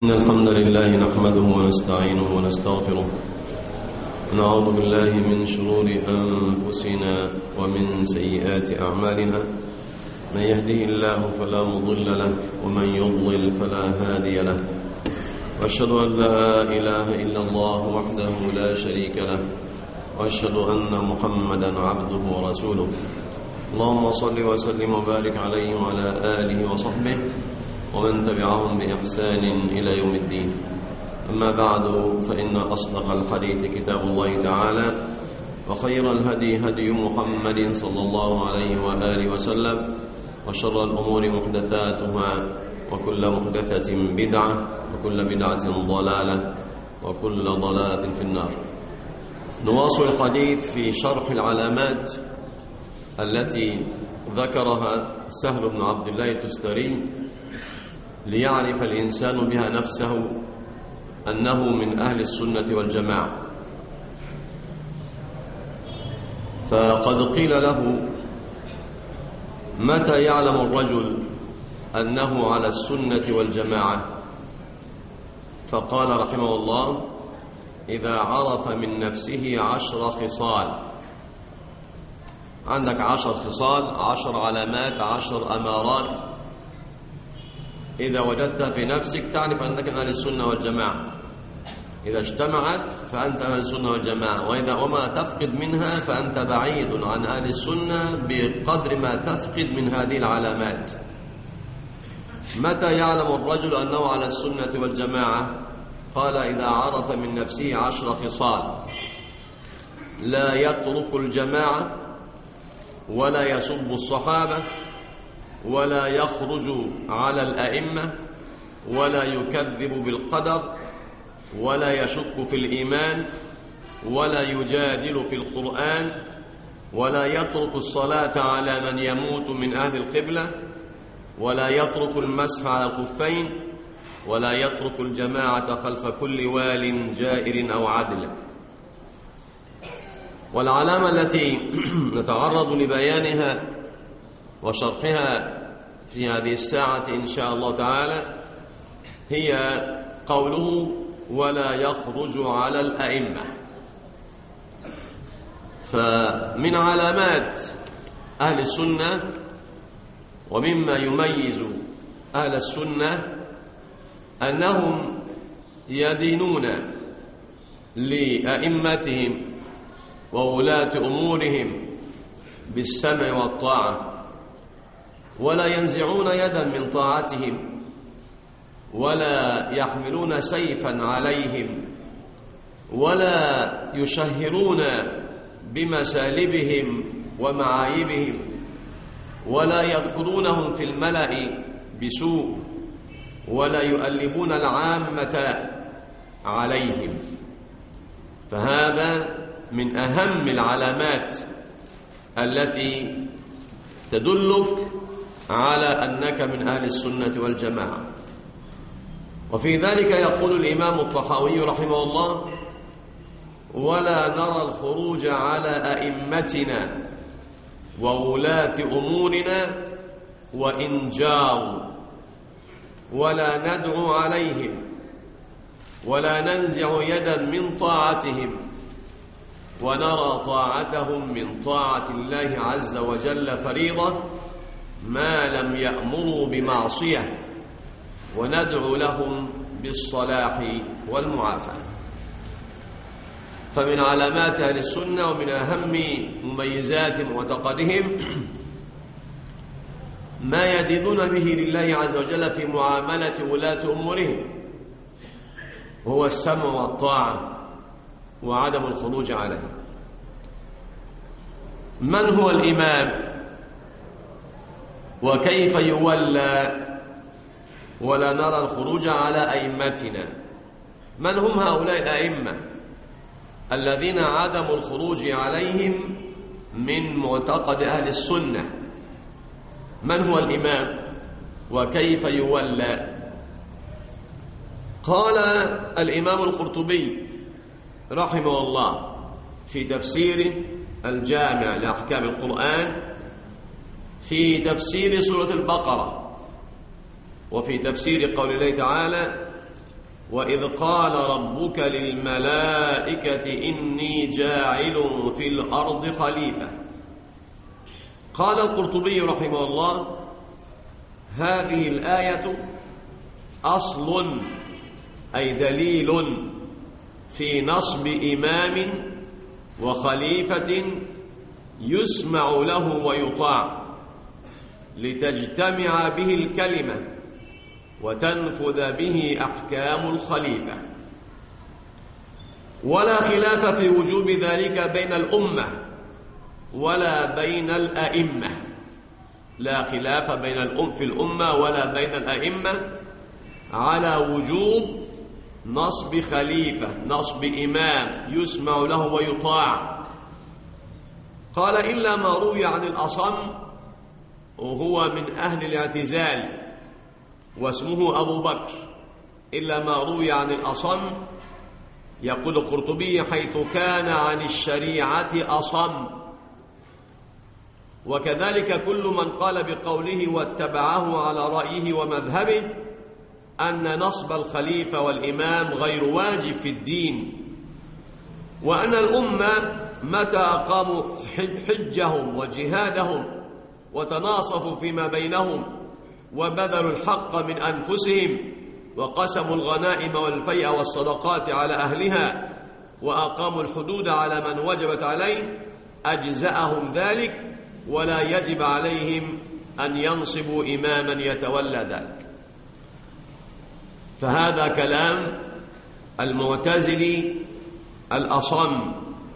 إن الحمد لله نحمده ونستعينه ونستغفره ونعوذ بالله من شرور أنفسنا ومن سيئات أعمالنا. من يهده الله فلا مضل له ومن يضلل فلا هادي له، وأشهد أن لا إله إلا الله وحده لا شريك له، وأشهد أن محمدا عبده ورسوله. اللهم صل وسلم وبارك عليه وعلى آله وصحبه ومن تبعهم بإحسان إلى يوم الدين. أما بعد، فإن أصدق الحديث كتاب الله تعالى، وخير الهدي هدي محمد صلى الله عليه وآله وسلم، وشر الأمور محدثاتها، وكل محدثة بدعة، وكل بدعة ضلالة، وكل ضلالة في النار. نواصل الحديث في شرح العلامات التي ذكرها سهل بن عبد الله التستري ليعرف الإنسان بها نفسه أنه من أهل السنة والجماعة. فقد قيل له: متى يعلم الرجل أنه على السنة والجماعة؟ فقال رحمه الله: إذا عرف من نفسه 10 خصال. عندك 10 خصال، 10 علامات، 10 أمارات إذا وجدتها في نفسك تعرف أنك من أهل السنة والجماعة. إذا اجتمعت فأنت أهل السنة والجماعة، وما تفقد منها فأنت بعيد عن أهل السنة بقدر ما تفقد من هذه العلامات. متى يعلم الرجل أنه على السنة والجماعة؟ قال: إذا عرف من نفسه 10 خصال: لا يترك الجماعة، ولا يسب الصحابة، ولا يخرج على الأئمة، ولا يكذب بالقدر، ولا يشك في الإيمان، ولا يجادل في القرآن، ولا يترك الصلاة على من يموت من أهل القبلة، ولا يترك المسح على الخفين، ولا يترك الجماعة خلف كل وال جائر أو عدل. والعلامة التي نتعرض لبيانها وشرحها في هذه الساعة إن شاء الله تعالى هي قوله: ولا يخرج على الأئمة. فمن علامات أهل السنة ومما يميز أهل السنة أنهم يدينون لأئمتهم وولاة أمورهم بالسمع والطاعة، ولا ينزعون يدا من طاعتهم، ولا يحملون سيفا عليهم، ولا يشهرون بمسالبهم ومعايبهم، ولا يذكرونهم في الملأ بسوء، ولا يؤلبون العامة عليهم. فهذا من أهم العلامات التي تدلك على أنك من أهل السنة والجماعة. وفي ذلك يقول الإمام الطحاوي رحمه الله: ولا نرى الخروج على أئمتنا وولاة أمورنا وإن جاروا، ولا ندعو عليهم، ولا ننزع يدا من طاعتهم، ونرى طاعتهم من طاعة الله عز وجل فريضة ما لم يأمروا بمعصية، وندعو لهم بالصلاح والمعافاة. فمن علامات أهل السنة ومن أهم مميزات معتقدهم ما يدينون به لله عز وجل في معاملة ولاة أمورهم، وهو السمع والطاعة وعدم الخروج عليه. من هو الإمام وكيف يولى؟ ولا نرى الخروج على أئمتنا. من هم هؤلاء الأئمة الذين عدم الخروج عليهم من معتقد أهل السنة؟ من هو الإمام وكيف يولى؟ قال الإمام القرطبي رحمه الله في تفسير الجامع لأحكام القرآن في تفسير سورة البقرة وفي تفسير قول الله تعالى: وإذ قال ربك للملائكة إني جاعل في الأرض خليفة. قال القرطبي رحمه الله: هذه الآية أصل أي دليل في نصب إمام وخليفة يسمع له ويطاع لتجتمع به الكلمة وتنفذ به أحكام الخليفة، ولا خلاف في وجوب ذلك بين الأمة ولا بين الأئمة. لا خلاف في الأمة ولا بين الأئمة على وجوب نصب خليفة، نصب إمام يسمع له ويطاع. قال: إلا ما روي عن الأصم وهو من أهل الاعتزال واسمه أبو بكر، إلا ما روي عن الأصم. يقول القرطبي: حيث كان عن الشريعة أصم. وكذلك كل من قال بقوله واتبعه على رأيه ومذهبه أن نصب الخليفة والإمام غير واجب في الدين، وأن الأمة متى أقاموا حجهم وجهادهم وتناصفوا فيما بينهم وبذلوا الحق من أنفسهم وقسموا الغنائم والفيء والصدقات على أهلها وأقاموا الحدود على من وجبت عليه، أجزأهم ذلك ولا يجب عليهم أن ينصبوا إماما يتولى ذلك. فهذا كلام المعتزلي الأصم.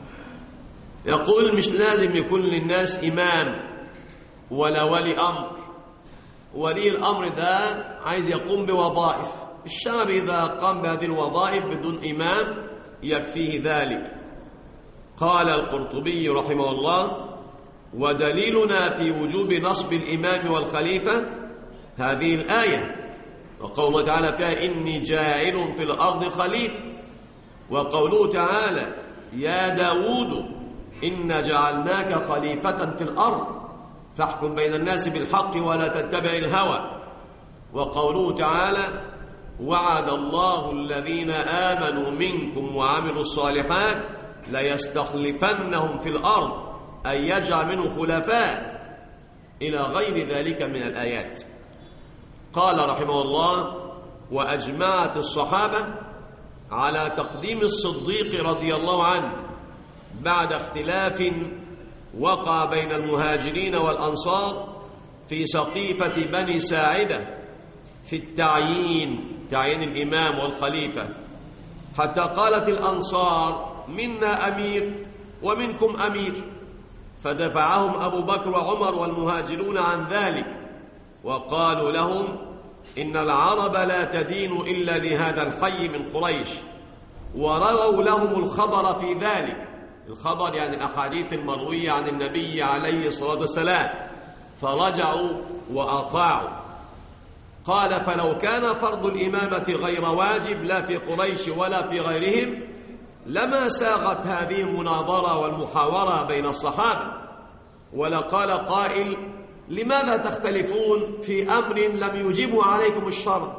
يقول: مش لازم يكون للناس إمام ولا ولي أمر. ولي الأمر ده عايز يقوم بوظائف، الشعب إذا قام بهذه الوظائف بدون إمام يكفيه ذلك. قال القرطبي رحمه الله: ودليلنا في وجوب نصب الإمام والخليفة هذه الآية، وقوله تعالى فيها إني جاعل في الأرض خليفة، وقوله تعالى يا داود إنا جعلناك خليفة في الأرض فاحكم بين الناس بالحق ولا تتبع الهوى، وقوله تعالى وعد الله الذين آمنوا منكم وعملوا الصالحات ليستخلفنهم في الأرض أن يجعل منهم خلفاء، إلى غير ذلك من الآيات. قال رحمه الله: وأجمعت الصحابة على تقديم الصديق رضي الله عنه بعد اختلاف وقع بين المهاجرين والأنصار في سقيفة بني ساعدة في تعيين الإمام والخليفة، حتى قالت الأنصار منا أمير ومنكم أمير، فدفعهم أبو بكر وعمر والمهاجرون عن ذلك، وقالوا لهم إن العرب لا تدين إلا لهذا الحي من قريش، ورووا لهم الخبر في ذلك، الخبر يعني الأحاديث المروية عن النبي عليه الصلاة والسلام، فرجعوا وأطاعوا. قال: فلو كان فرض الإمامة غير واجب لا في قريش ولا في غيرهم لما ساغت هذه المناظرة والمحاورة بين الصحابة، ولقال قائل لماذا تختلفون في أمر لم يجبه عليكم الشرع؟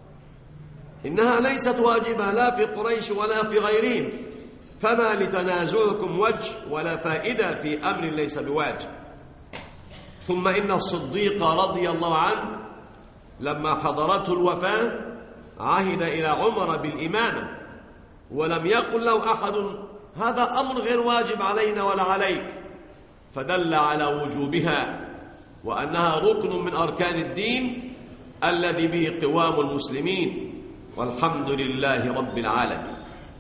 إنها ليست واجبة لا في قريش ولا في غيرهم، فما لتنازعكم وجه ولا فائدة في أمر ليس بواجب. ثم إن الصديق رضي الله عنه لما حضرته الوفاة عهد إلى عمر بالإمامة، ولم يقل له أحد هذا أمر غير واجب علينا ولا عليك، فدل على وجوبها وأنها ركن من أركان الدين الذي به قوام المسلمين، والحمد لله رب العالمين.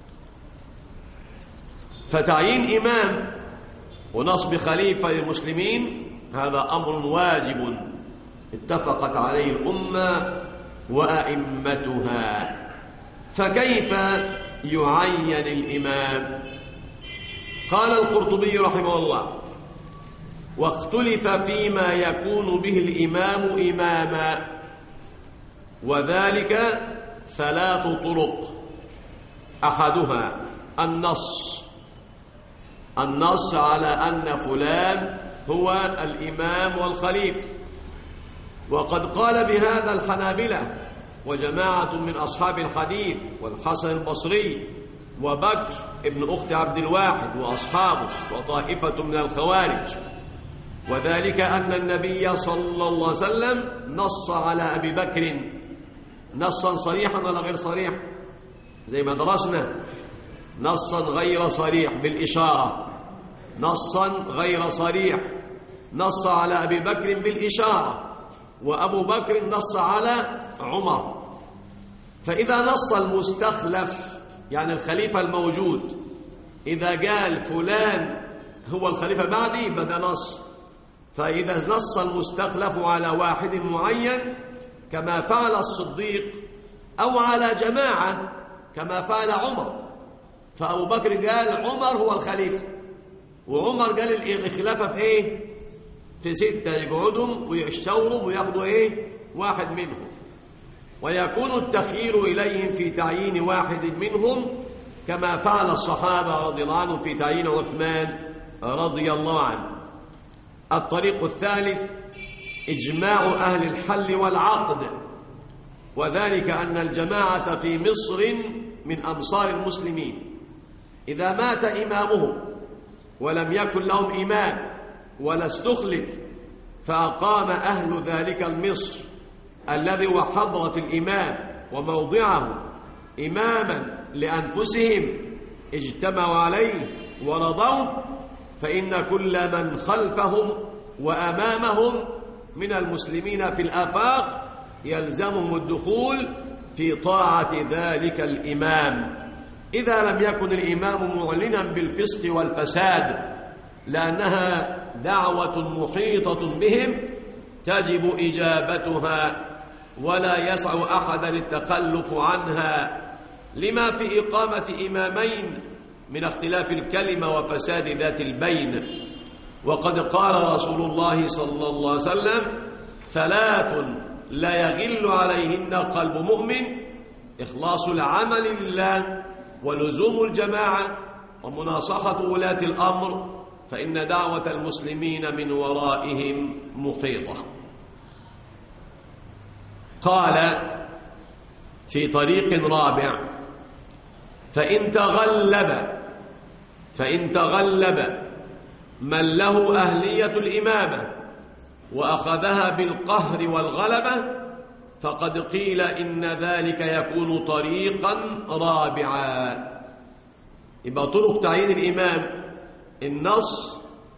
فتعيين إمام ونصب خليفة للمسلمين هذا أمر واجب اتفقت عليه الأمة وأئمتها. فكيف يعين الإمام؟ قال القرطبي رحمه الله: واختلف فيما يكون به الإمام إماما، وذلك 3 طرق. أحدها النص على أن فلان هو الإمام والخليفة، وقد قال بهذا الحنابلة وجماعة من أصحاب الحديث والحسن البصري وبكر ابن أخت عبد الواحد وأصحابه وطائفة من الخوارج. وذلك أن النبي صلى الله عليه وسلم نص على أبي بكر نصا صريحا ولا غير صريح؟ زي ما درسنا، نصا غير صريح بالإشارة، نصا غير صريح، نص على أبي بكر بالإشارة، وأبو بكر نص على عمر. فإذا نص المستخلف يعني الخليفة الموجود، إذا قال فلان هو الخليفة بعدي بدأ نص. فإذا نص المستخلف على واحد معين كما فعل الصديق أو على جماعة كما فعل عمر، فأبو بكر قال عمر هو الخليفة، وعمر قال الخلافة في إيه؟ في 6 يقعدهم ويشتوروا وياخدوا إيه؟ واحد منهم، ويكون التخيير إليهم في تعيين واحد منهم كما فعل الصحابة رضي الله عنهم في تعيين عثمان رضي الله عنه. الطريق الثالث إجماع أهل الحل والعقد، وذلك أن الجماعة في مصر من أمصار المسلمين إذا مات إمامهم ولم يكن لهم إمام ولا استخلف، فأقام أهل ذلك المصر الذي هو حضرة الإمام وموضعه إماما لأنفسهم اجتمعوا عليه ورضوه، فإن كل من خلفهم وأمامهم من المسلمين في الآفاق يلزمهم الدخول في طاعة ذلك الإمام إذا لم يكن الإمام معلنا بالفسق والفساد، لأنها دعوة محيطة بهم تجب إجابتها ولا يسع أحدا التخلف عنها، لما في إقامة إمامين من اختلاف الكلمة وفساد ذات البين. وقد قال رسول الله صلى الله عليه وسلم: 3 لا يغل عليهن قلب مؤمن: إخلاص العمل لله، ولزوم الجماعة، ومناصحة ولاة الأمر، فإن دعوة المسلمين من ورائهم محيطة. قال في طريق رابع: فإن تغلب من له أهلية الإمامة وأخذها بالقهر والغلبة، فقد قيل إن ذلك يكون طريقا رابعا. يبقى طرق تعيين الإمام النص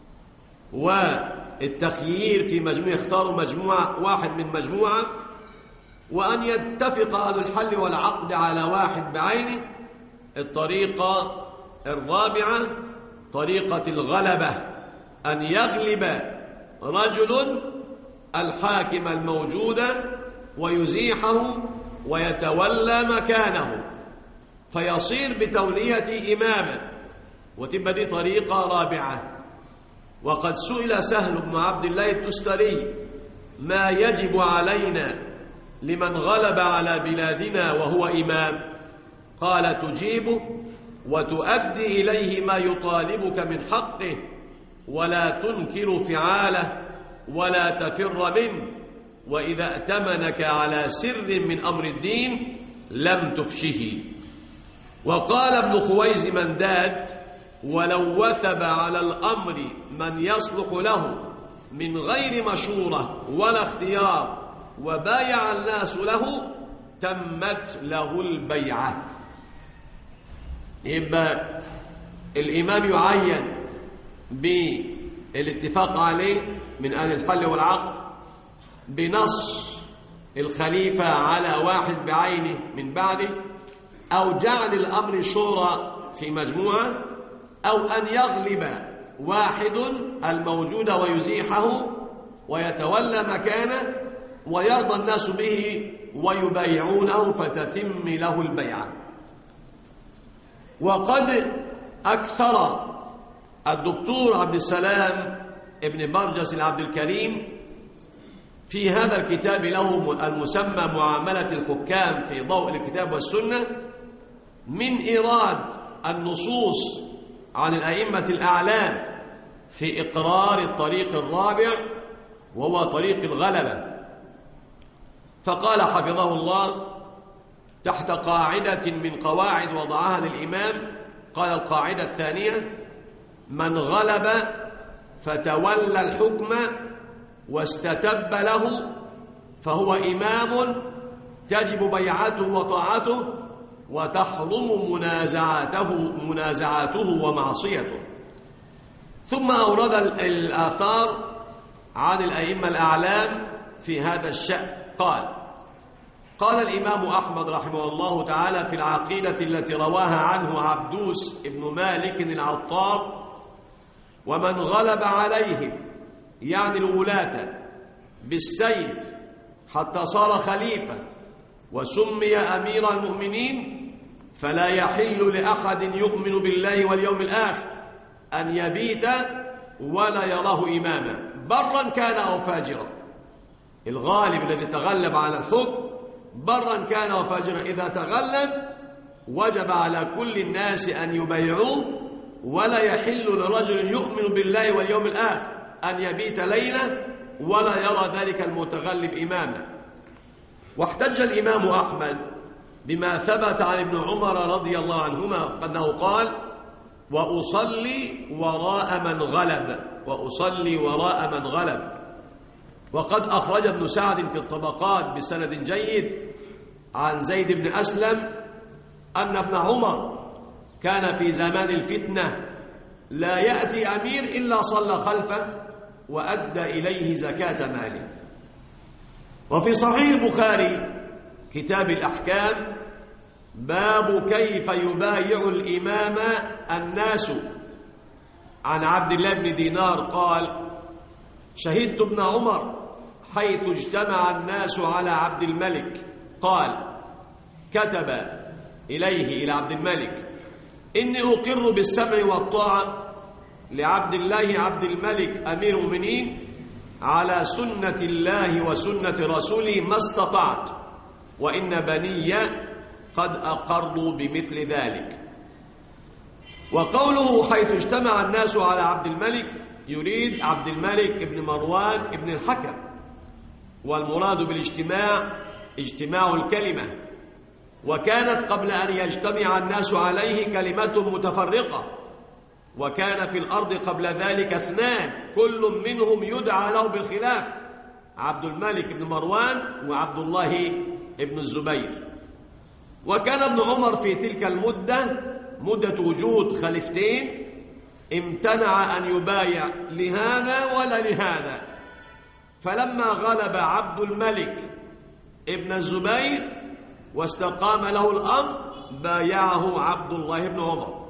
والتخيير في مجموعة، يختاروا مجموعة واحد من مجموعة، وأن يتفق أهل الحل والعقد على واحد بعينه. الطريقة الرابعة طريقة الغلبة، أن يغلب رجل الحاكم الموجود ويزيحه ويتولى مكانه فيصير بتولية إماما، وتبقى دي طريقة رابعة. وقد سئل سهل بن عبد الله التستري: ما يجب علينا لمن غلب على بلادنا وهو إمام؟ قال: تجيبه وتؤدي إليه ما يطالبك من حقه، ولا تنكر فعاله ولا تفر منه، وإذا ائتمنك على سر من أمر الدين لم تفشه. وقال ابن خويز منداد: ولو وثب على الأمر من يصلح له من غير مشورة ولا اختيار وبايع الناس له تمت له البيعة. يبقى الإمام يعين بالاتفاق عليه من أهل الحل والعقد بنص الخليفة على واحد بعينه من بعده، أو جعل الأمر شورى في مجموعة، أو أن يغلب واحد الموجود ويزيحه ويتولى مكانه ويرضى الناس به ويبايعونه فتتم له البيعة. وقد أكثر الدكتور عبد السلام ابن برجس العبد الكريم في هذا الكتاب له المسمى معاملة الحكام في ضوء الكتاب والسنة من إيراد النصوص عن الأئمة الأعلام في إقرار الطريق الرابع وهو طريق الغلبة. فقال حفظه الله: تحت قاعدة من قواعد وضعها للإمام. قال القاعدة الثانية: من غلب فتولى الحكم واستتب له فهو إمام تجب بيعته وطاعته وتحرم منازعاته ومعصيته. ثم أورد الآثار عن الأئمة الأعلام في هذا الشأن. قال الإمام أحمد رحمه الله تعالى في العقيدة التي رواها عنه عبدوس بن مالك العطار: ومن غلب عليهم يعني الولاة بالسيف حتى صار خليفة وسمي أمير المؤمنين فلا يحل لأحد يؤمن بالله واليوم الآخر أن يبيت ولا يراه إماما برا كان أو فاجرا. الغالب الذي تغلب على الحكم برا كان أو فاجرا إذا تغلب وجب على كل الناس أن يبايعوه، ولا يحل لرجل يؤمن بالله واليوم الآخر أن يبيت ليلة ولا يرى ذلك المتغلب إماما. واحتج الإمام أحمد بما ثبت عن ابن عمر رضي الله عنهما أنه قال: وأصلي وراء من غلب. وقد أخرج ابن سعد في الطبقات بسند جيد عن زيد بن أسلم أن ابن عمر كان في زمان الفتنة لا يأتي أمير إلا صلى خلفه وأدى إليه زكاة ماله. وفي صحيح البخاري كتاب الأحكام باب كيف يبايع الإمام الناس عن عبد الله بن دينار قال: شهدت ابن عمر حيث اجتمع الناس على عبد الملك قال: كتب إليه إلى عبد الملك: إني أقر بالسمع والطاعة لعبد الله عبد الملك أمير المؤمنين على سنة الله وسنة رسوله ما استطعت، وإن بني قد أقروا بمثل ذلك. وقوله حيث اجتمع الناس على عبد الملك يريد عبد الملك ابن مروان ابن الحكم، والمراد بالاجتماع اجتماع الكلمة، وكانت قبل أن يجتمع الناس عليه كلمة متفرقة، وكان في الأرض قبل ذلك 2 كل منهم يدعى له بالخلاف: عبد الملك بن مروان وعبد الله بن الزبير. وكان ابن عمر في تلك مدة وجود خليفتين امتنع أن يبايع لهذا ولا لهذا، فلما غلب عبد الملك ابن الزبير واستقام له الأمر بايعه عبد الله بن عمر.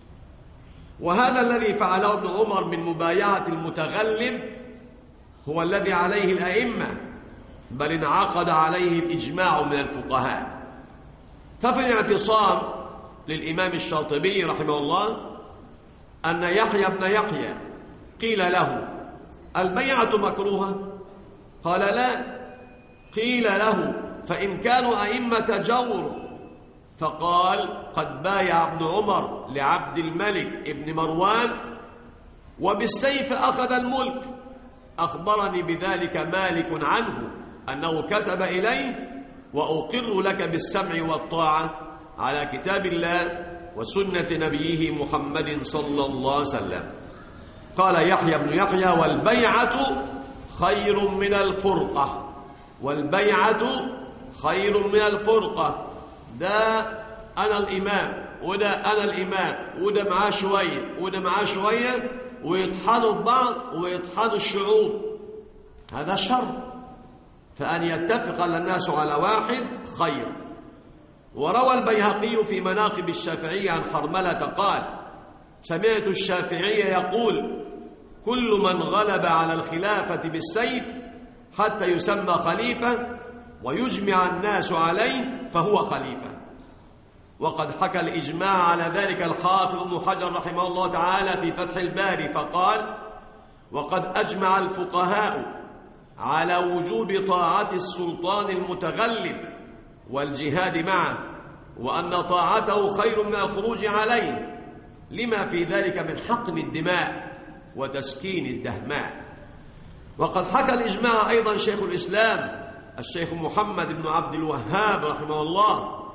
وهذا الذي فعله ابن عمر من مبايعة المتغلب هو الذي عليه الأئمة، بل انعقد عليه الإجماع من الفقهاء. ففي الاعتصام للإمام الشاطبي رحمه الله أن يحيى بن يحيى قيل له: البيعة مكروهة؟ قال: لا. قيل له: فإن كانوا أئمة جور؟ فقال: قد بايع ابن عمر لعبد الملك ابن مروان وبالسيف أخذ الملك. أخبرني بذلك مالك عنه أنه كتب إليه: وأقر لك بالسمع والطاعة على كتاب الله وسنة نبيه محمد صلى الله عليه وسلم. قال يحيى بن يحيى: والبيعة خير من الفرقة. والبيعة خير من الفرقة. ده أنا الإمام وده أنا الإمام، وده معاه شوية وده معاه شوية، ويطحنوا ببعض ويطحنوا الشعوب، هذا شر. فأن يتفق الناس على واحد خير. وروى البيهقي في مناقب الشافعية عن حرملة قال: سمعت الشافعي يقول: كل من غلب على الخلافة بالسيف حتى يسمى خليفة ويجمع الناس عليه فهو خليفة. وقد حكى الإجماع على ذلك الحافظ ابن حجر رحمه الله تعالى في فتح الباري فقال: وقد أجمع الفقهاء على وجوب طاعة السلطان المتغلب والجهاد معه، وأن طاعته خير من الخروج عليه، لما في ذلك من حقن الدماء وتسكين الدهماء. وقد حكى الإجماع أيضا شيخ الإسلام الشيخ محمد بن عبد الوهاب رحمه الله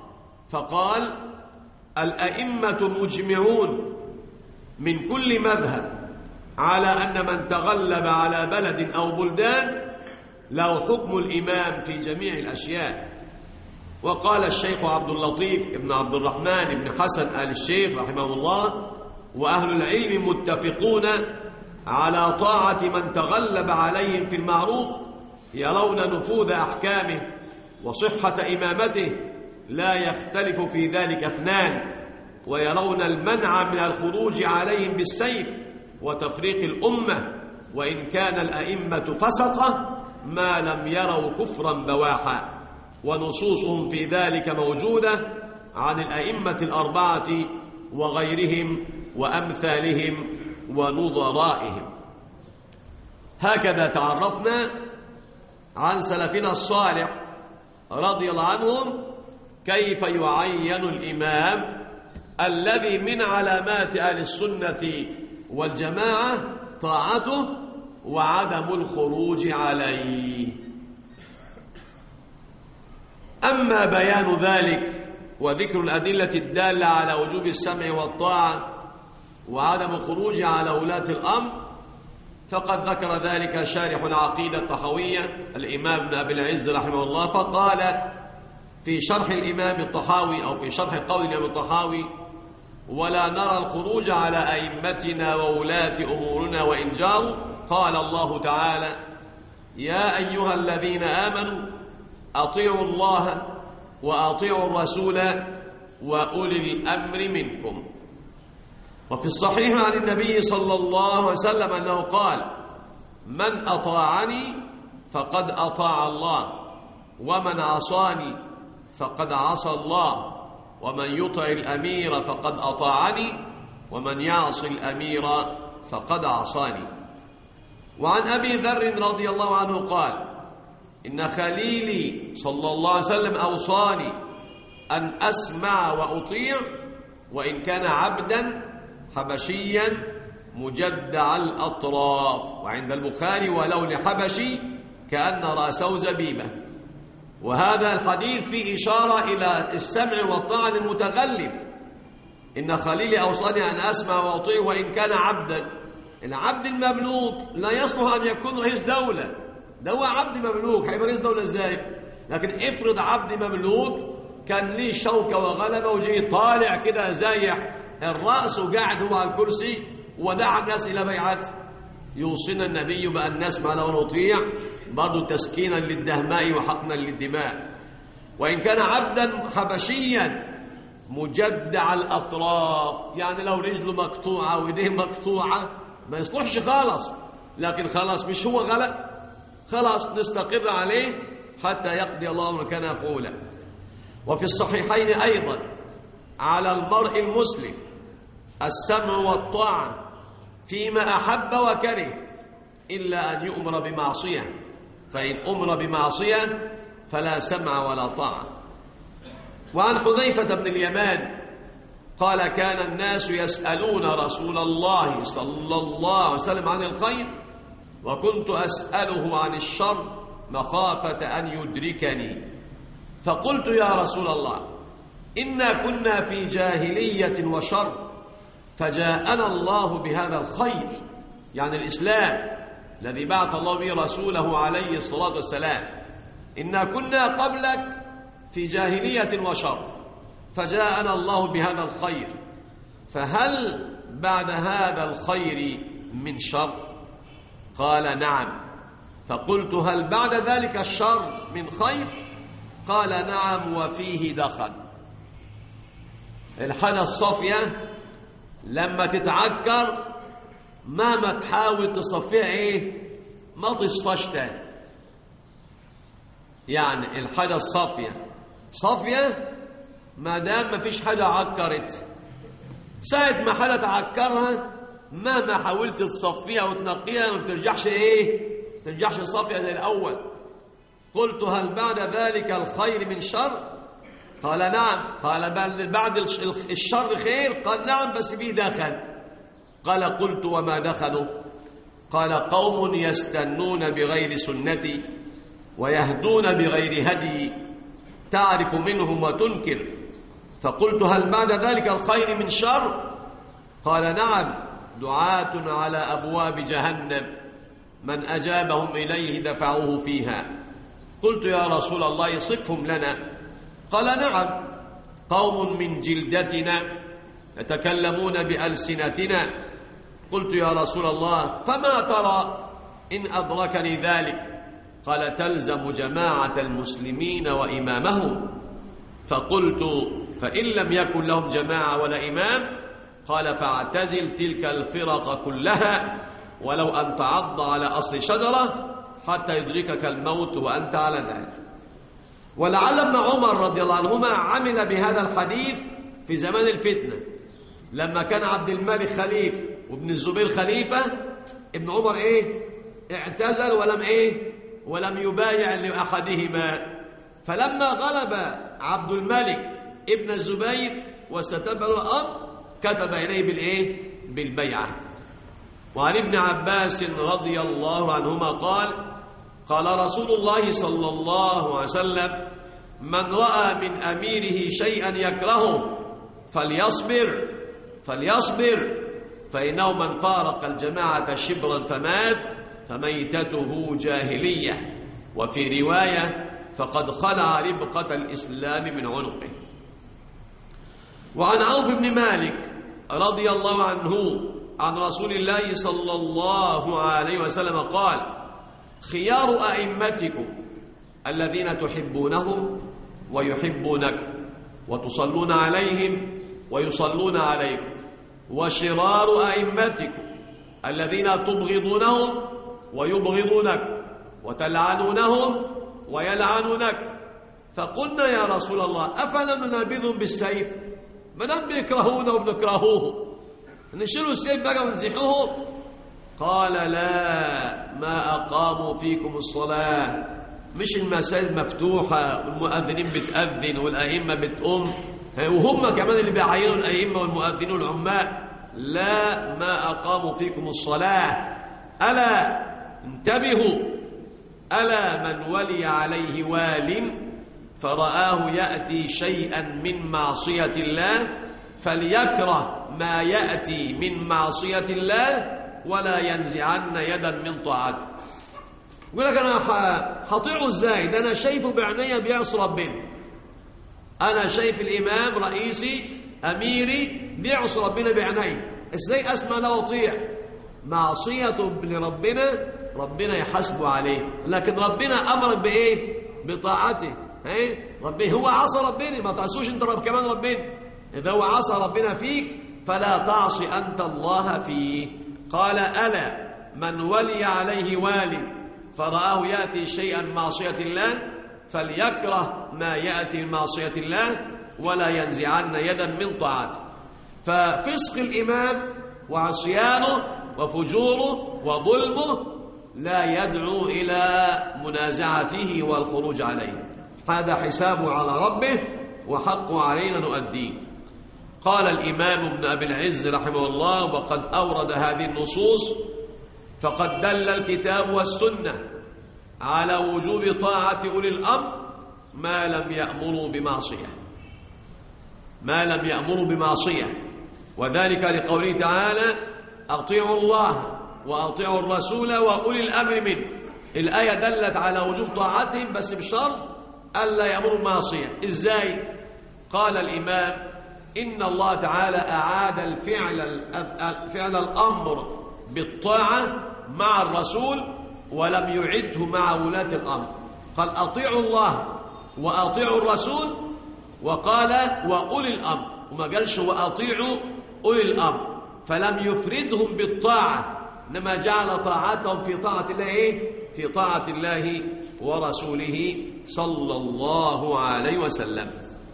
فقال: الأئمة مجمعون من كل مذهب على أن من تغلب على بلد أو بلدان له حكم الإمام في جميع الأشياء. وقال الشيخ عبد اللطيف بن عبد الرحمن بن حسن آل الشيخ رحمه الله: وأهل العلم متفقون على طاعة من تغلب عليهم في المعروف، يرون نفوذ أحكامه وصحة إمامته، لا يختلف في ذلك اثنان، ويرون المنع من الخروج عليهم بالسيف وتفريق الأمة، وإن كان الأئمة فسقة ما لم يروا كفرا بواحا. ونصوصهم في ذلك موجودة عن الأئمة الأربعة وغيرهم وأمثالهم ونظرائهم. هكذا تعرفنا عن سلفنا الصالح رضي الله عنهم كيف يعين الإمام الذي من علامات أهل السنة والجماعة طاعته وعدم الخروج عليه. أما بيان ذلك وذكر الأدلة الدالة على وجوب السمع والطاعة وعدم الخروج على ولاة الأمر فقد ذكر ذلك شارح العقيدة الطحاوية الإمام ابن أبي العز رحمه الله، فقال في شرح الإمام الطحاوي أو في شرح قول الإمام الطحاوي: ولا نرى الخروج على أئمتنا وولاة أمورنا وإن جاروا. قال الله تعالى: يا أيها الذين آمنوا أطيعوا الله وأطيعوا الرسول وأولي الأمر منكم. وفي الصحيح عن النبي صلى الله عليه وسلم أنه قال: من أطاعني فقد أطاع الله، ومن عصاني فقد عصى الله، ومن يطع الأمير فقد أطاعني، ومن يعص الأمير فقد عصاني. وعن أبي ذر رضي الله عنه قال: إن خليلي صلى الله عليه وسلم أوصاني أن أسمع وأطيع وإن كان عبدا حبشيا مجدع الأطراف. وعند البخاري: ولو لحبشي كأن رأسه زبيبة. وهذا الحديث فيه إشارة إلى السمع والطاعة للمتغلب. إن خليلي أوصاني أن أسمع وأطيع وإن كان عبدا. العبد المملوك لا يصلح أن يكون رئيس دولة، ده هو عبد مملوك، هيبقى رئيس دولة ازاي؟ لكن افرض عبد مملوك كان ليه شوكة وغلبة وجاي طالع كده زايح الرأس وقاعد هو على الكرسي ودعا الناس إلى بيعته. يوصينا النبي بأن نسمع له ونطيع، برضه تسكينا للدهماء وحقنا للدماء. وإن كان عبدا حبشيا مجدع الأطراف، يعني لو رجله مقطوعة وإيديه مقطوعة ما يصلحش خالص، لكن خلاص مش هو غلط، خلاص نستقر عليه حتى يقضي الله ما كان مفعولا. وفي الصحيحين أيضا على المرء المسلم السمع والطاعة فيما أحب وكره إلا أن يؤمر بمعصية، فإن أمر بمعصية فلا سمع ولا طاعة. وعن حذيفة بن اليمان قال: كان الناس يسألون رسول الله صلى الله عليه وسلم عن الخير وكنت أسأله عن الشر مخافة أن يدركني، فقلت: يا رسول الله إنا كنا في جاهلية وشر فجاءنا الله بهذا الخير، يعني الإسلام الذي بعث الله به رسوله عليه الصلاة والسلام. إنا كنا قبلك في جاهلية وشر فجاءنا الله بهذا الخير، فهل بعد هذا الخير من شر؟ قال: نعم. فقلت: هل بعد ذلك الشر من خير؟ قال: نعم وفيه دخن. الحاجة الصافية لما تتعكر مهما تحاول تصفيها ما تصفاش تاني. يعني الحاجة الصافية صافية ما دام ما فيش حاجة عكرت. ساعة ما حاجة تعكرها مهما حاولت تصفيها وتنقيها ما بترجعش ترجعش صافية زي الأول. قلت: هل بعد ذلك الخير من شر؟ قال: نعم. قال: بعد الشر خير؟ قال: نعم بس فيه دخل. قال: قلت: وما دخلوا؟ قال: قوم يستنون بغير سنتي ويهدون بغير هدي، تعرف منهم وتنكر فقلت: هل بعد ذلك الخير من شر؟ قال: نعم، دعاة على أبواب جهنم من أجابهم إليه دفعوه فيها. قلت: يا رسول الله صفهم لنا. قال: نعم، قوم من جلدتنا يتكلمون بألسنتنا. قلت: يا رسول الله فما ترى إن أدركني ذلك؟ قال: تلزم جماعة المسلمين وإمامهم. فقلت: فإن لم يكن لهم جماعة ولا إمام؟ قال: فاعتزل تلك الفرق كلها ولو أن تعض على أصل شجرة حتى يدركك الموت وأنت على ذلك. ولعل ابن عمر رضي الله عنهما عمل بهذا الحديث في زمان الفتنة، لما كان عبد الملك خليفة وابن الزبير خليفة، ابن عمر اعتزل ولم يبايع لأحدهما. فلما غلب عبد الملك ابن الزبير واستتب الأمر كتب إليه بالبيعة. وعن ابن عباس رضي الله عنهما قال رسول الله صلى الله عليه وسلم: من رأى من أميره شيئا يكرهه فليصبر فإنه من فارق الجماعة شبرا فمات فميتته جاهلية. وفي رواية: فقد خلع ربقة الإسلام من عنقه. وعن عوف بن مالك رضي الله عنه عن رسول الله صلى الله عليه وسلم قال: خيار أئمتكم الذين تحبونهم ويحبونكم وتصلون عليهم ويصلون عليكم، وشرار أئمتكم الذين تبغضونهم ويبغضونكم وتلعنونهم ويلعنونكم. فقلنا: يا رسول الله أفلا ننابذهم بالسيف؟ ما دام بيكرهونه وبنكرهوه نشيلوا السيف بقى ونزحوه؟ قال: لا، ما أقاموا فيكم الصلاة، مش المساجد مفتوحة والمؤذنين بتأذن والأئمة بتقوم وهم كمان اللي بيعينوا الأئمة والمؤذنين والعماء. لا، ما أقاموا فيكم الصلاة. ألا انتبهوا، ألا من ولي عليه وال فرآه يأتي شيئا من معصية الله فليكره ما يأتي من معصية الله ولا ينزعن يدا من طاعته. يقول لك: أنا هطيعه إزاي؟ ده أنا شايفه بعناية بيعصي ربنا، أنا شايف الإمام رئيسي أميري بيعصي ربنا بعناية، إزاي أسمع له وأطيع؟ معصيته لربنا ربنا يحاسبه عليه، لكن ربنا أمرك بإيه؟ بطاعته. ربنا هو عصى ربنا، ما تعصوش أنت كمان ربنا. إذا هو عصى ربنا فيك فلا تعصي أنت الله فيه. قال: ألا من ولي عليه وال فرآه يأتي شيئا معصية الله فليكره ما يأتي من معصية الله ولا ينزعن يدا من طاعته. ففسق الإمام وعصيانه وفجوره وظلمه لا يدعو إلى منازعته والخروج عليه، هذا حسابه على ربه وحقه علينا نؤديه. قال الإمام ابن أبي العز رحمه الله: وقد أورد هذه النصوص فقد دل الكتاب والسنة على وجوب طاعة أولي الأمر ما لم يأمروا بمعصية، وذلك لقوله تعالى: أطيعوا الله وأطيعوا الرسول وأولي الأمر منه. الآية دلت على وجوب طاعتهم بس بشرط ألا يأمروا بمعصية. إزاي؟ قال الإمام: إن الله تعالى أعاد فعل الأمر بالطاعة مع الرسول ولم يعده مع ولاة الأمر. قال: أطيعوا الله وأطيعوا الرسول، وقال: وأولي الأمر، وما قالش وأطيعوا أولي الأمر، فلم يفردهم بالطاعة، إنما جعل طاعتهم في طاعة الله في طاعة الله ورسوله صلى الله عليه وسلم.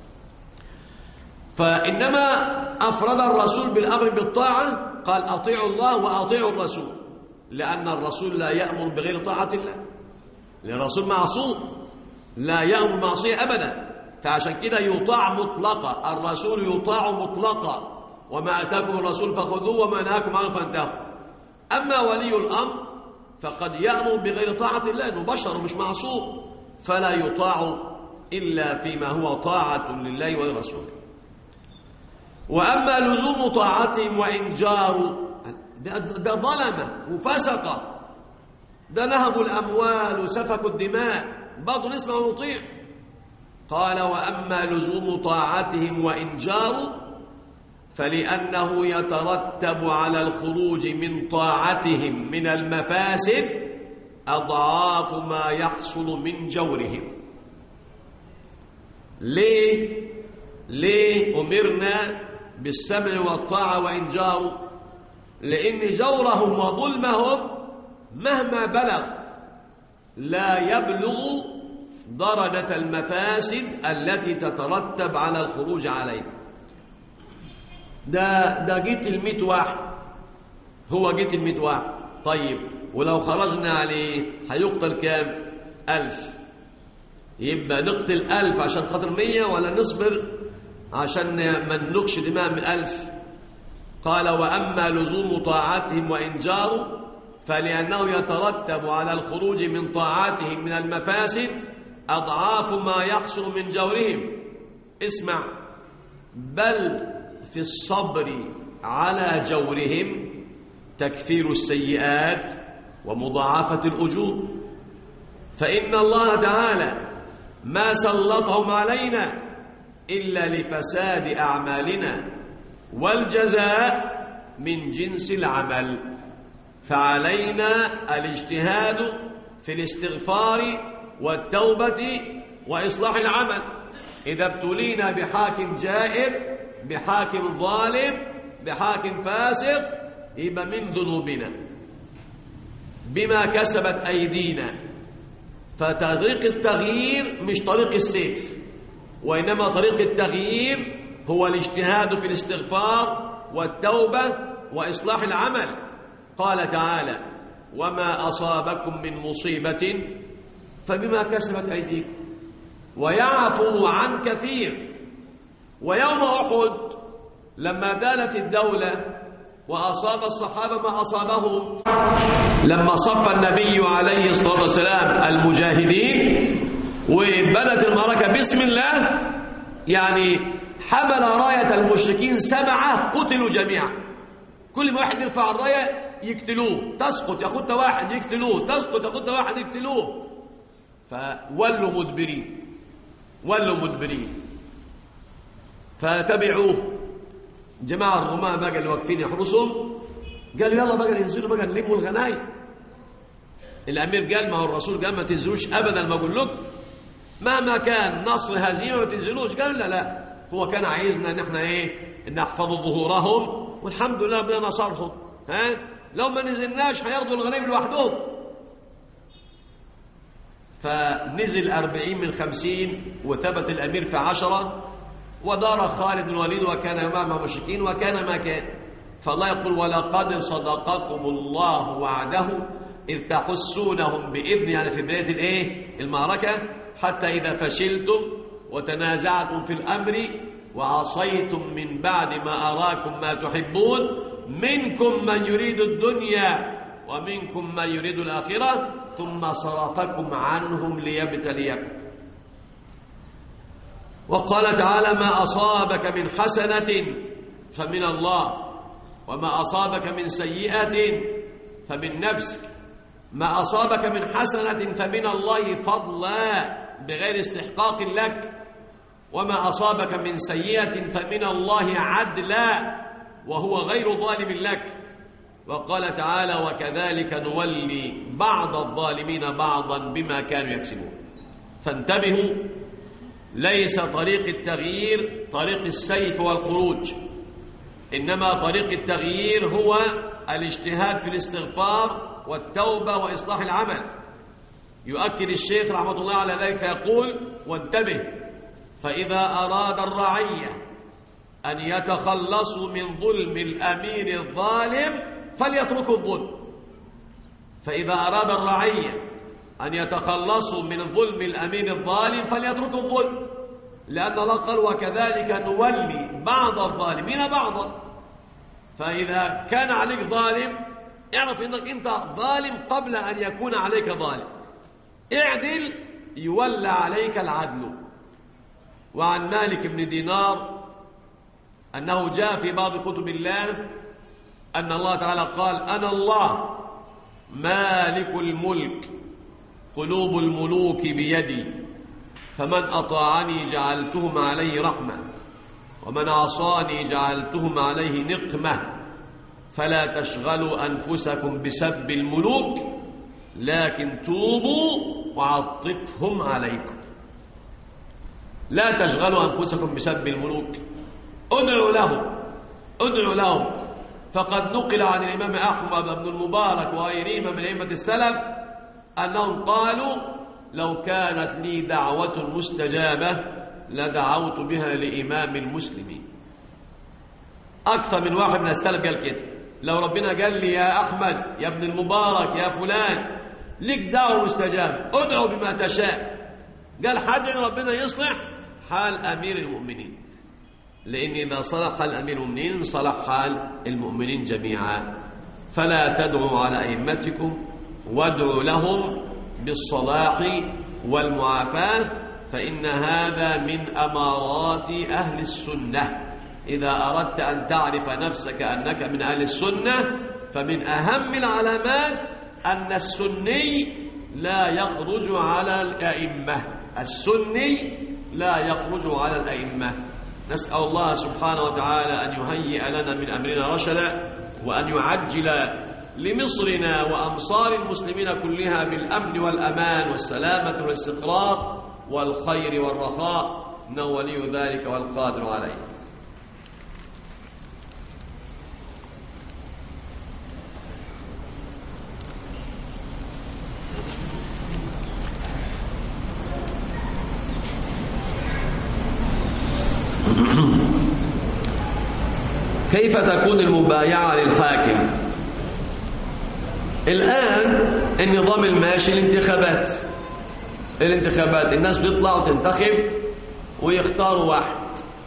فإنما أفرد الرسول بالأمر بالطاعة، قال: أطيعوا الله وأطيعوا الرسول، لأن الرسول لا يأمر بغير طاعة الله، لأن الرسول معصوم لا يأمر معصية أبدا، فعشان كده يطاع مطلقا، الرسول يطاع مطلقا، وما أتاكم الرسول فخذوه وما نهاكم عنه فانتهوا. أما ولي الأمر فقد يأمر بغير طاعة الله، إنه بشر مش معصوم، فلا يطاع إلا فيما هو طاعة لله ولرسوله. وأما لزوم طاعتهم وإن جاروا، ده ظلمة وفسقة، ده نهبوا الأموال وسفكوا الدماء، برضه نسمع ونطيع. قال وأما لزوم طاعتهم وإن جاروا فلأنه يترتب على الخروج من طاعتهم من المفاسد أضعاف ما يحصل من جورهم. ليه أمرنا بالسمع والطاعة وإن جاروا؟ لأن جورهم وظلمهم مهما بلغ لا يبلغ درجة المفاسد التي تترتب على الخروج عليه. ده جيت 100 واحد، هو جيت 100 واحد، طيب ولو خرجنا عليه هيقتل كام؟ 1000. يبقى نقتل 1000 عشان خاطر 100 ولا نصبر عشان ما نلقش دماء من 1000؟ قال وأما لزوم طاعتهم وإن جاروا فلأنه يترتب على الخروج من طاعاتهم من المفاسد أضعاف ما يحصل من جورهم. اسمع، بل في الصبر على جورهم تكفير السيئات ومضاعفة الأجور، فإن الله تعالى ما سلطهم علينا إلا لفساد أعمالنا، والجزاء من جنس العمل، فعلينا الاجتهاد في الاستغفار والتوبة وإصلاح العمل. إذا ابتلينا بحاكم جائر، بحاكم ظالم، بحاكم فاسق، يبقى من ذنوبنا بما كسبت أيدينا. فطريق التغيير مش طريق السيف، وإنما طريق التغيير هو الاجتهاد في الاستغفار والتوبة وإصلاح العمل. قال تعالى وما أصابكم من مصيبة فبما كسبت أيديكم ويعفو عن كثير. ويوم أحد لما دالت الدولة وأصاب الصحابة ما أصابهم، لما صف النبي عليه الصلاة والسلام المجاهدين وبدت المعركة بسم الله، يعني حمل راية المشركين 7 قتلوا جميعا. كل ما واحد يرفع الراية يقتلوه، تسقط ياخدها واحد يقتلوه، تسقط ياخدها واحد يقتلوه. فولوا مدبرين، ولوا مدبرين، فتبعوه. جماعة الرماة بقى اللي واقفين يحرسهم قالوا يلا بقى ننزلوا بقى نلموا الغنايم. الأمير قال ما هو الرسول قال ما تنزلوش أبدا، ما أقول لكم مهما كان نصر هزيمة ما تنزلوش. قال لا هو كان عايزنا ان احنا نحفظ ظهورهم، والحمد لله ربنا نصرهم. لو ما نزلناش هياخدوا الغنائم لوحدهم. فنزل 40 من 50 وثبت الأمير في 10، ودار خالد بن الوليد وكان يمام المشركين وكان ما كان. فالله يقول ولقد صدقكم الله وعده إذ تحسونهم بإذن، يعني في بداية المعركة، حتى إذا فشلتم وتنازعتم في الأمر وعصيتم من بعد ما أراكم ما تحبون منكم من يريد الدنيا ومنكم من يريد الآخرة ثم صرفكم عنهم ليبتليكم. وقال تعالى ما أصابك من حسنة فمن الله وما أصابك من سيئة فمن نفسك. ما أصابك من حسنة فمن الله فضلا بغير استحقاق لك، وما أصابك من سيئة فمن الله عدلا وهو غير ظالم لك. وقال تعالى وكذلك نولي بعض الظالمين بعضا بما كانوا يكسبون. فانتبهوا، ليس طريق التغيير طريق السيف والخروج، إنما طريق التغيير هو الاجتهاد في الاستغفار والتوبة وإصلاح العمل. يؤكد الشيخ رحمة الله على ذلك فيقول وانتبه، فإذا أراد الرعية أن يتخلصوا من ظلم الأمير الظالم فليتركوا الظلم. فإذا أراد الرعية أن يتخلصوا من ظلم الأمير الظالم فليتركوا الظلم، لأن الله قال وكذلك نولي بعض الظالمين بعضا. فإذا كان عليك ظالم اعرف أنك أنت ظالم قبل أن يكون عليك ظالم، اعدل يولى عليك العدل. وعن مالك بن دينار أنه جاء في بعض كتب الله أن الله تعالى قال: أنا الله مالك الملك قلوب الملوك بيدي، فمن أطاعني جعلتهم عليه رحمة، ومن عصاني جعلتهم عليه نقمة، فلا تشغلوا أنفسكم بسب الملوك، لكن توبوا وعطفهم عليكم. لا تشغلوا أنفسكم بسب الملوك، ادعوا لهم. فقد نقل عن الإمام أحمد بن المبارك وغيرهما من أئمة السلف أنهم قالوا: لو كانت لي دعوة مستجابة لدعوت بها لإمام المسلمين. أكثر من واحد من السلف قال كده: لو ربنا قال لي يا أحمد يا ابن المبارك يا فلان لك دعوة مستجابة ادعو بما تشاء، قال حد ربنا يصلح حال أمير المؤمنين، لأن إذا صلح حال أمير المؤمنين صلح حال المؤمنين جميعا. فلا تدعوا على أئمتكم وادعوا لهم بالصلاح والمعافاة، فإن هذا من أمارات أهل السنة. إذا أردت أن تعرف نفسك أنك من أهل السنة فمن أهم العلامات أن السني لا يخرج على الأئمة. السني لا يخرج على الأئمة. نسأل الله سبحانه وتعالى أن يهيئ لنا من أمرنا رشدا، وأن يعجل لمصرنا وأمصار المسلمين كلها بالأمن والأمان والسلامة والاستقرار والخير والرخاء، إنه ولي ذلك والقادر عليه. كيف تكون المبايعة للحاكم؟ الآن النظام الماشي الانتخابات الناس بيطلعوا تنتخب ويختاروا واحد.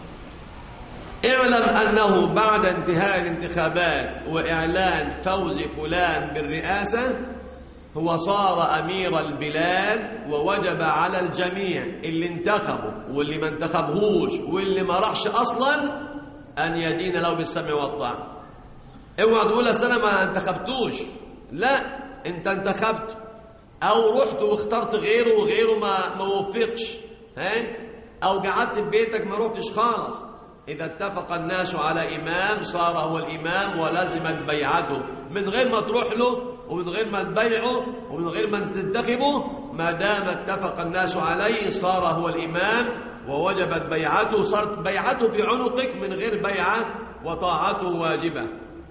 اعلم أنه بعد انتهاء الانتخابات وإعلان فوز فلان بالرئاسة هو صار أمير البلاد، ووجب على الجميع اللي انتخبوا واللي ما انتخبهوش واللي ما راحش أصلا أن يدين له بالسمع والطاعة. اوعى تقول أنا ما انتخبتوش، لا، انت انتخبت او رحت واخترت غيره وغيره ما وفقش، او قعدت في بيتك ما رحتش خالص. اذا اتفق الناس على امام صار هو الامام ولزمت بيعته، من غير ما تروح له ومن غير ما تبيعه ومن غير ما تنتخبه، ما دام اتفق الناس عليه صار هو الامام ووجبت بيعته، صارت بيعته في عنقك من غير بيعه وطاعته واجبه.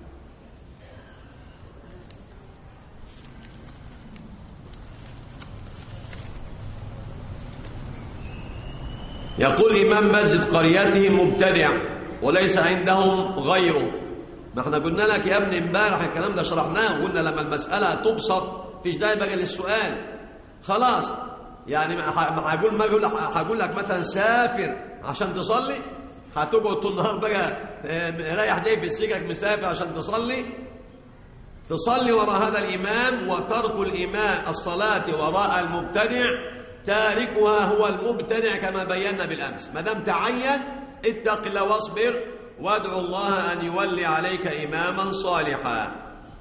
يقول إمام مسجد قريته مبتدع وليس عندهم غيره. ما احنا قلنا لك يا ابني امبارح الكلام ده شرحناه، وقلنا لما المسألة تبسط فيش داعي بقى للسؤال، خلاص. يعني هقول لك مثلا سافر عشان تصلي، هتقعد طول النهار بقى رايح جاي في السكك مسافر عشان تصلي وراء هذا الإمام، وترك الإمام الصلاة وراء المبتدع تاركها هو المبتدع كما بينا بالأمس. ما دام تعين اتق الله واصبر وادعو الله أن يولي عليك إماما صالحا.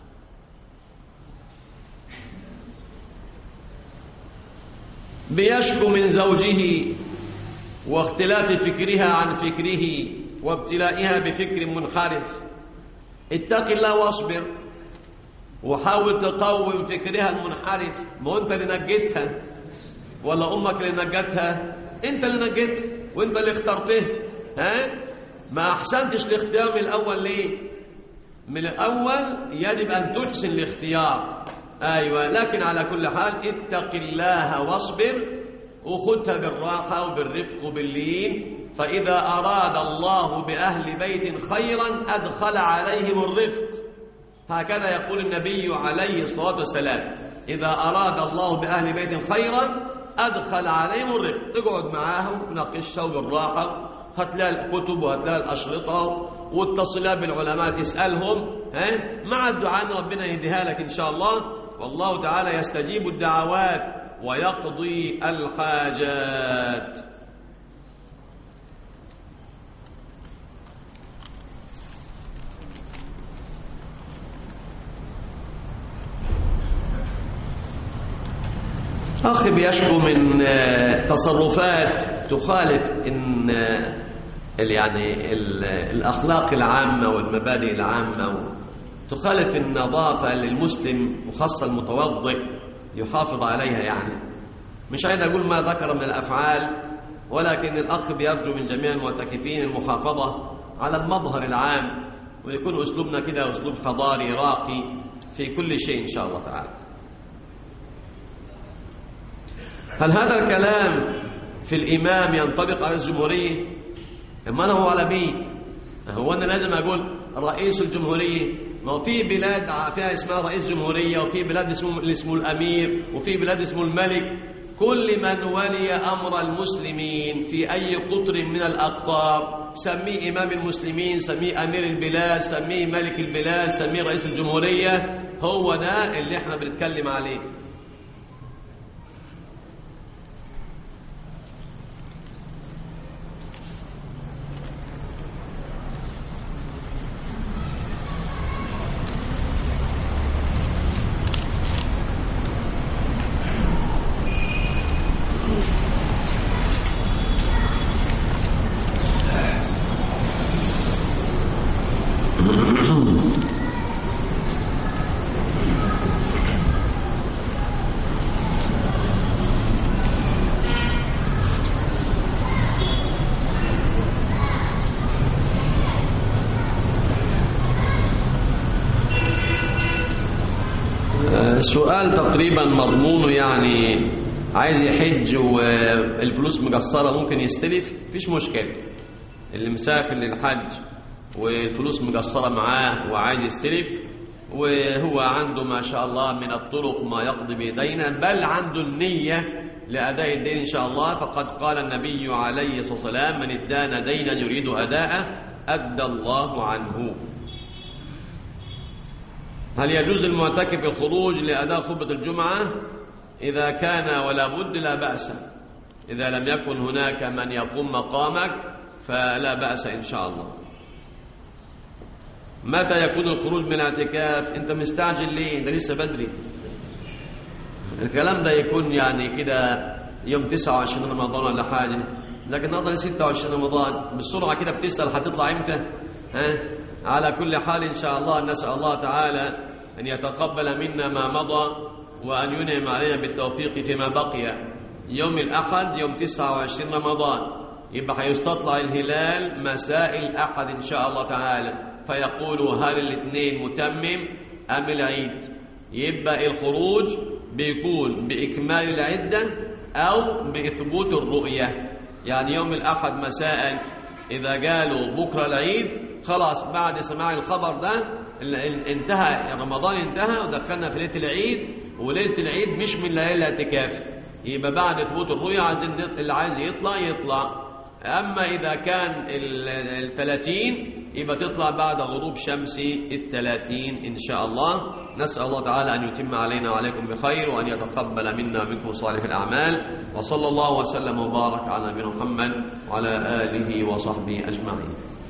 بيشكو من زوجه واختلاف فكرها عن فكره وابتلائها بفكر منحرف. اتق الله واصبر وحاول تقوم فكرها المنحرف. ما انت اللي نجيتها ولا امك اللي نجتها؟ انت اللي نجيتها وانت اللي اخترته. ما احسنتش الاختيار من الاول ليه؟ من الاول يجب ان تحسن الاختيار. ايوه، لكن على كل حال اتق الله واصبر وخذها بالراحه وبالرفق وباللين، فاذا اراد الله باهل بيت خيرا ادخل عليهم الرفق. هكذا يقول النبي عليه الصلاه والسلام: اذا اراد الله باهل بيت خيرا أدخل عليهم الرفق. تقعد معاهم وناقشها بالراحة، هتلاقي الكتب وهتلاقي الأشرطة واتصلها بالعلماء تسألهم، مع الدعاء ربنا يهديها لك إن شاء الله، والله تعالى يستجيب الدعوات ويقضي الحاجات. أخ بيشكو من تصرفات تخالف إن يعني الأخلاق العامة والمبادئ العامة، تخالف النظافة للمسلم وخاصة المتوضئ يحافظ عليها. يعني مش عايز أقول ما ذكر من الأفعال، ولكن الأخ بيرجو من جميع المعتكفين المحافظة على المظهر العام، ويكون أسلوبنا كده أسلوب حضاري راقي في كل شيء إن شاء الله تعالى. هل هذا الكلام في الإمام ينطبق على الجمهورية؟ ما هو على مين؟ هو أنا لازم أقول رئيس الجمهورية؟ ما هو في بلاد فيها اسمها رئيس جمهورية، وفي بلاد اسمه الأمير، وفي بلاد اسمه الملك. كل من ولي أمر المسلمين في أي قطر من الأقطار سميه إمام المسلمين، سميه أمير البلاد، سميه ملك البلاد، سميه رئيس الجمهورية. هو ده اللي احنا بنتكلم عليه. السؤال تقريبا مضمونه يعني عايز يحج والفلوس مقصرة ممكن يستلف، مفيش مشكلة. اللي مسافر للحج والفلوس مقصرة معاه وعايز يستلف، وهو عنده ما شاء الله من الطرق ما يقضي بدينه، بل عنده النية لأداء الدين إن شاء الله. فقد قال النبي عليه الصلاة والسلام: من ادان دينا يريد أداءه أدى الله عنه. هل يجوز للمعتكف الخروج لأداء خطبة الجمعة؟ إذا كان ولا بد لا بأس. إذا لم يكن هناك من يقوم مقامك فلا بأس إن شاء الله. متى يكون الخروج من الاعتكاف؟ أنت مستعجل ليه؟ ده لسه بدري. الكلام ده يكون يعني كده يوم 29 رمضان ولا حاجة، لكن نقدر 26 رمضان بالسرعة كده. بتسأل هتطلع إمتى؟ على كل حال إن شاء الله نسأل الله تعالى أن يتقبل منا ما مضى، وأن ينعم علينا بالتوفيق فيما بقي. يوم الأحد يوم 29 رمضان يبقى هيستطلع الهلال مساء الأحد إن شاء الله تعالى، فيقولوا هل الاثنين متمم أم العيد؟ يبقى الخروج بيكون بإكمال العدة أو بإثبوت الرؤية. يعني يوم الأحد مساء إذا قالوا بكرة العيد، خلاص بعد سماع الخبر ده انتهى رمضان، انتهى ودخلنا في ليلة العيد، وليلة العيد مش من ليالي الاعتكاف، يبقى بعد ثبوت الرؤيا عايزين اللي عايز يطلع يطلع. أما إذا كان 30 يبقى تطلع بعد غروب شمس 30 إن شاء الله. نسأل الله تعالى أن يتم علينا وعليكم بخير، وأن يتقبل منا ومنكم صالح الأعمال، وصلى الله وسلم وبارك على نبينا محمد وعلى آله وصحبه أجمعين.